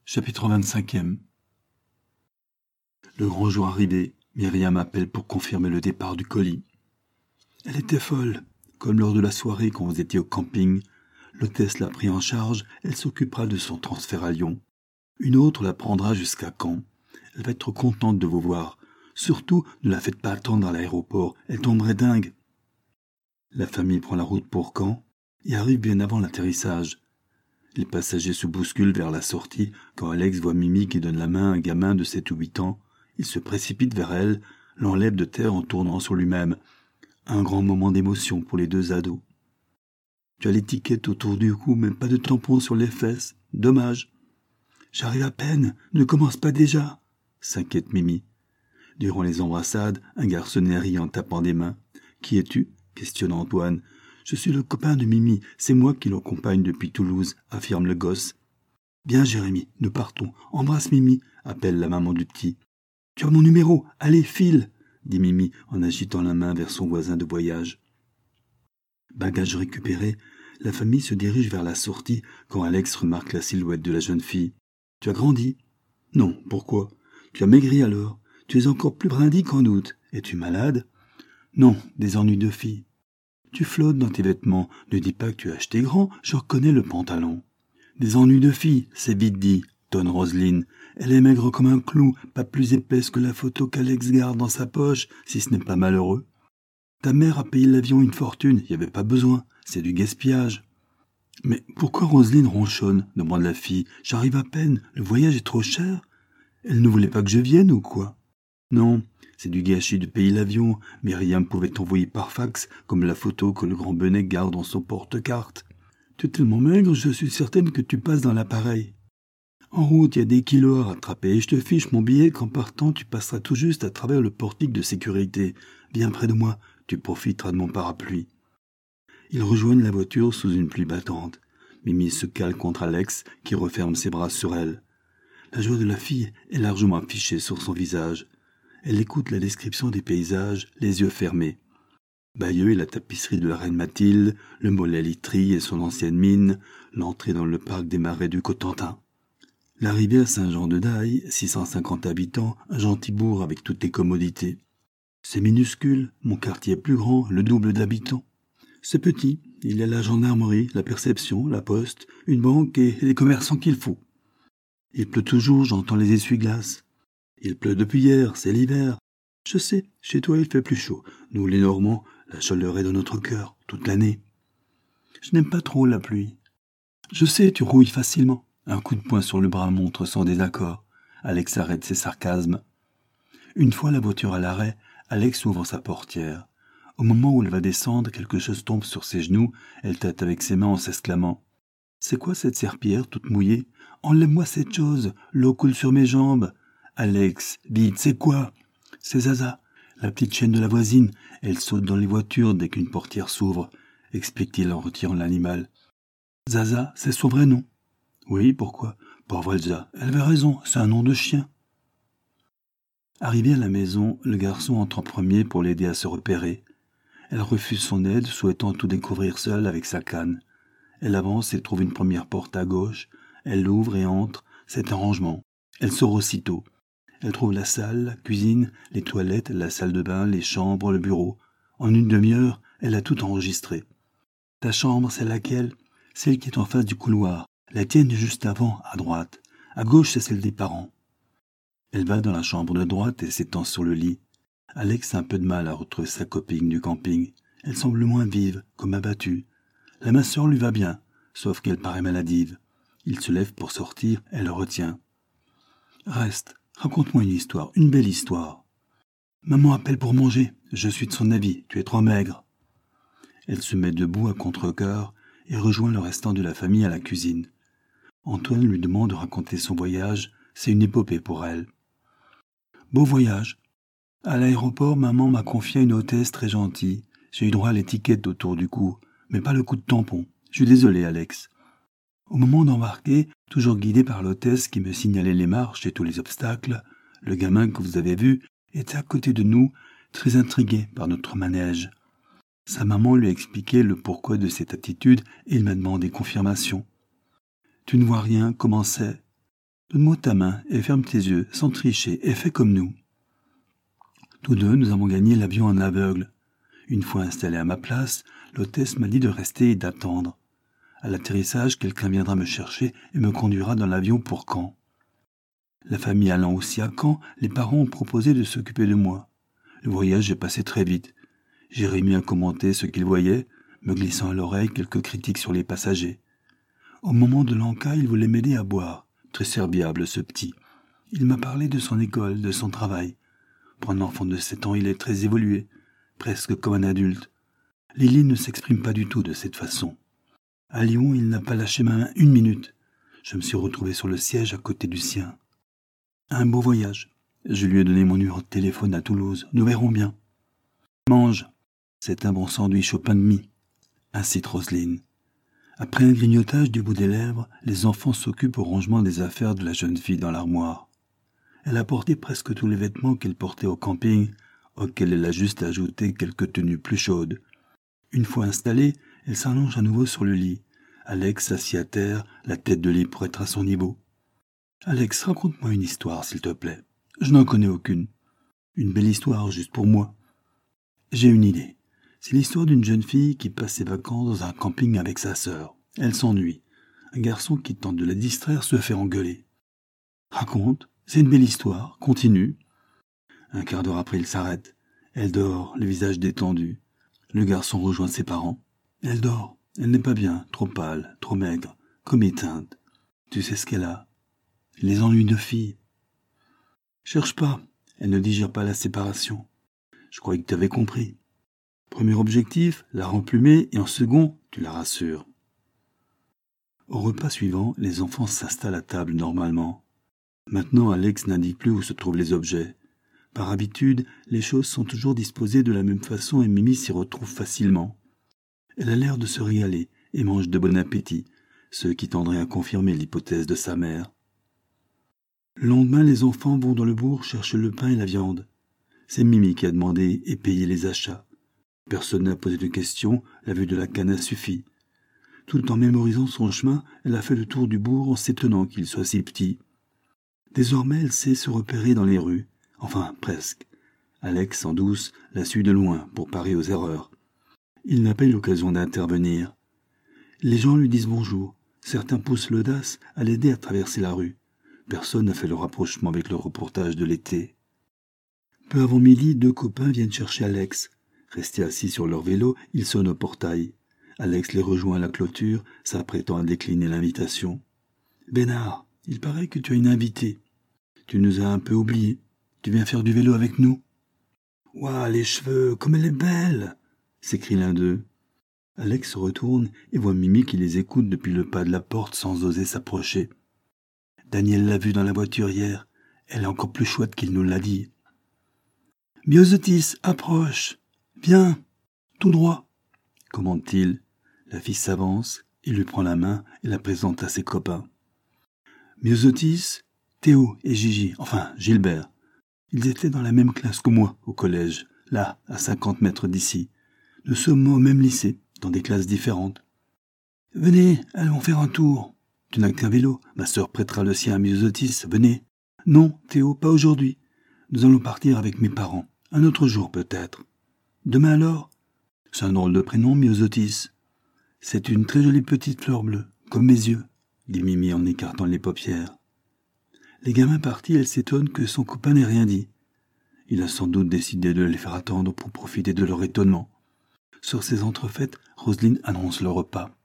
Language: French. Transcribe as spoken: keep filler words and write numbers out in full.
Chapitre vingt-cinq. Le grand jour arrivé, Myriam appelle pour confirmer le départ du colis. Elle était folle. Comme lors de la soirée quand vous étiez au camping, l'hôtesse l'a pris en charge, elle s'occupera de son transfert à Lyon. Une autre la prendra jusqu'à Caen. Elle va être contente de vous voir. Surtout, ne la faites pas attendre à l'aéroport, elle tomberait dingue. La famille prend la route pour Caen et arrive bien avant l'atterrissage. Les passagers se bousculent vers la sortie quand Alex voit Mimi qui donne la main à un gamin de sept ou huit ans. Il se précipite vers elle, l'enlève de terre en tournant sur lui-même. Un grand moment d'émotion pour les deux ados. Tu as l'étiquette autour du cou, mais pas de tampon sur les fesses. Dommage. J'arrive à peine, ne commence pas déjà, s'inquiète Mimi. Durant les embrassades, un garçonnet rit en tapant des mains. Qui es-tu ? Questionne Antoine. Je suis le copain de Mimi, c'est moi qui l'accompagne depuis Toulouse, affirme le gosse. Bien Jérémy, nous partons. Embrasse Mimi, appelle la maman du petit. Tu as mon numéro, allez, file, dit Mimi en agitant la main vers son voisin de voyage. Bagages récupérés, la famille se dirige vers la sortie quand Alex remarque la silhouette de la jeune fille. Tu as grandi ? Non, pourquoi ? Tu as maigri alors ? Tu es encore plus brindille qu'en août. Es-tu malade ? Non, des ennuis de fille. Tu flottes dans tes vêtements, ne dis pas que tu as acheté grand, je reconnais le pantalon. Des ennuis de fille, c'est vite dit, tonne Roselyne. Elle est maigre comme un clou, pas plus épaisse que la photo qu'Alex garde dans sa poche, si ce n'est pas malheureux. Ta mère a payé l'avion une fortune, il n'y avait pas besoin, c'est du gaspillage. Mais pourquoi Roselyne ronchonne ? Demande la fille. J'arrive à peine, le voyage est trop cher. Elle ne voulait pas que je vienne ou quoi ? Non, c'est du gâchis de payer l'avion. Myriam pouvait t'envoyer par fax, comme la photo que le grand Benet garde dans son porte-carte. Tu es tellement maigre, je suis certaine que tu passes dans l'appareil. En route, il y a des kilos à rattraper et je te fiche mon billet qu'en partant, tu passeras tout juste à travers le portique de sécurité. Viens près de moi, tu profiteras de mon parapluie. Ils rejoignent la voiture sous une pluie battante. Mimi se cale contre Alex, qui referme ses bras sur elle. La joie de la fille est largement affichée sur son visage. Elle écoute la description des paysages, les yeux fermés. Bayeux et la tapisserie de la reine Mathilde, le mollet Litry et son ancienne mine, l'entrée dans le parc des marais du Cotentin. L'arrivée à Saint-Jean-de-Daille, six cent cinquante habitants, un gentil bourg avec toutes les commodités. C'est minuscule, mon quartier est plus grand, le double d'habitants. C'est petit, il y a la gendarmerie, la perception, la poste, une banque et les commerçants qu'il faut. Il pleut toujours, j'entends les essuie-glaces. Il pleut depuis hier, c'est l'hiver. Je sais, chez toi il fait plus chaud. Nous les Normands, la chaleur est dans notre cœur, toute l'année. Je n'aime pas trop la pluie. Je sais, tu rouilles facilement. Un coup de poing sur le bras montre son désaccord. Alex arrête ses sarcasmes. Une fois la voiture à l'arrêt, Alex ouvre sa portière. Au moment où elle va descendre, quelque chose tombe sur ses genoux. Elle tâte avec ses mains en s'exclamant. « C'est quoi cette serpillière toute mouillée ? Enlève-moi cette chose, l'eau coule sur mes jambes. » Alex, vite, c'est quoi ? C'est Zaza, la petite chienne de la voisine. Elle saute dans les voitures dès qu'une portière s'ouvre, explique-t-il en retirant l'animal. Zaza, c'est son vrai nom. Oui, pourquoi ? Pauvre Elsa, elle avait raison, c'est un nom de chien. Arrivé à la maison, le garçon entre en premier pour l'aider à se repérer. Elle refuse son aide, souhaitant tout découvrir seule avec sa canne. Elle avance et trouve une première porte à gauche. Elle l'ouvre et entre. C'est un rangement. Elle sort aussitôt. Elle trouve la salle, la cuisine, les toilettes, la salle de bain, les chambres, le bureau. En une demi-heure, elle a tout enregistré. Ta chambre, c'est laquelle ? Celle qui est en face du couloir. La tienne juste avant, à droite. À gauche, c'est celle des parents. Elle va dans la chambre de droite et s'étend sur le lit. Alex a un peu de mal à retrouver sa copine du camping. Elle semble moins vive, comme abattue. La masseur lui va bien, sauf qu'elle paraît maladive. Il se lève pour sortir, elle le retient. Reste, raconte-moi une histoire, une belle histoire. Maman appelle pour manger, je suis de son avis, tu es trop maigre. Elle se met debout à contre-cœur et rejoint le restant de la famille à la cuisine. Antoine lui demande de raconter son voyage, c'est une épopée pour elle. Beau voyage. À l'aéroport, maman m'a confié une hôtesse très gentille. J'ai eu droit à l'étiquette autour du cou, mais pas le coup de tampon. Je suis désolé, Alex. Au moment d'embarquer, toujours guidé par l'hôtesse qui me signalait les marches et tous les obstacles, le gamin que vous avez vu était à côté de nous, très intrigué par notre manège. Sa maman lui a expliqué le pourquoi de cette attitude et il m'a demandé confirmation. Tu ne vois rien, comment c'est ? Donne-moi ta main et ferme tes yeux, sans tricher, et fais comme nous. » Tous deux, nous avons gagné l'avion en aveugle. Une fois installé à ma place, l'hôtesse m'a dit de rester et d'attendre. À l'atterrissage, quelqu'un viendra me chercher et me conduira dans l'avion pour Caen. La famille allant aussi à Caen, les parents ont proposé de s'occuper de moi. Le voyage est passé très vite. Jérémie a commenté ce qu'il voyait, me glissant à l'oreille quelques critiques sur les passagers. Au moment de l'enca, il voulait m'aider à boire. Très serviable, ce petit. Il m'a parlé de son école, de son travail. Pour un enfant de sept ans, il est très évolué, presque comme un adulte. Lily ne s'exprime pas du tout de cette façon. À Lyon, il n'a pas lâché ma main une minute. Je me suis retrouvé sur le siège à côté du sien. Un beau voyage. Je lui ai donné mon numéro de téléphone à Toulouse. Nous verrons bien. Mange. C'est un bon sandwich au pain de mie, incite Roselyne. Après un grignotage du bout des lèvres, les enfants s'occupent au rangement des affaires de la jeune fille dans l'armoire. Elle a porté presque tous les vêtements qu'elle portait au camping, auxquels elle a juste ajouté quelques tenues plus chaudes. Une fois installée, elle s'allonge à nouveau sur le lit. Alex s'assied à terre, la tête de lit pour être à son niveau. « Alex, raconte-moi une histoire, s'il te plaît. Je n'en connais aucune. Une belle histoire, juste pour moi. » J'ai une idée. C'est l'histoire d'une jeune fille qui passe ses vacances dans un camping avec sa sœur. Elle s'ennuie. Un garçon qui tente de la distraire se fait engueuler. « Raconte, c'est une belle histoire, continue. » Un quart d'heure après, il s'arrête. Elle dort, le visage détendu. Le garçon rejoint ses parents. Elle dort. Elle n'est pas bien, trop pâle, trop maigre, comme éteinte. Tu sais ce qu'elle a? Les ennuis de fille. Cherche pas, elle ne digère pas la séparation. Je croyais que tu avais compris. Premier objectif, la remplumer, et en second, tu la rassures. Au repas suivant, les enfants s'installent à table normalement. Maintenant, Alex n'indique plus où se trouvent les objets. Par habitude, les choses sont toujours disposées de la même façon et Mimi s'y retrouve facilement. Elle a l'air de se régaler et mange de bon appétit, ce qui tendrait à confirmer l'hypothèse de sa mère. Le lendemain, les enfants vont dans le bourg chercher le pain et la viande. C'est Mimi qui a demandé et payé les achats. Personne n'a posé de questions, la vue de la canne a suffi. Tout en mémorisant son chemin, elle a fait le tour du bourg en s'étonnant qu'il soit si petit. Désormais, elle sait se repérer dans les rues. Enfin, presque. Alex, en douce, la suit de loin pour parer aux erreurs. Il n'a pas eu l'occasion d'intervenir. Les gens lui disent bonjour. Certains poussent l'audace à l'aider à traverser la rue. Personne n'a fait le rapprochement avec le reportage de l'été. Peu avant midi, deux copains viennent chercher Alex. Restés assis sur leur vélo, ils sonnent au portail. Alex les rejoint à la clôture, s'apprêtant à décliner l'invitation. « Bénard, il paraît que tu as une invitée. Tu nous as un peu oubliés. Tu viens faire du vélo avec nous ?»« Ouah, les cheveux, comme elle est belle !» s'écrie l'un d'eux. Alex se retourne et voit Mimi qui les écoute depuis le pas de la porte sans oser s'approcher. Daniel l'a vue dans la voiture hier. Elle est encore plus chouette qu'il nous l'a dit. « Myosotis, approche. Viens, tout droit, » commande-t-il. La fille s'avance, il lui prend la main et la présente à ses copains. Myosotis, Théo et Gigi, enfin Gilbert. Ils étaient dans la même classe que moi au collège, là, à cinquante mètres d'ici. Nous sommes au même lycée, dans des classes différentes. « Venez, allons faire un tour. Tu n'as qu'un vélo, ma sœur prêtera le sien à Myosotis, venez. »« Non, Théo, pas aujourd'hui. Nous allons partir avec mes parents. Un autre jour peut-être. »« Demain alors ? » ?»« C'est un drôle de prénom, Myosotis. »« C'est une très jolie petite fleur bleue, comme mes yeux, » dit Mimi en écartant les paupières. Les gamins partis, elle s'étonne que son copain n'ait rien dit. Il a sans doute décidé de les faire attendre pour profiter de leur étonnement. Sur ces entrefaites, Roselyne annonce le repas.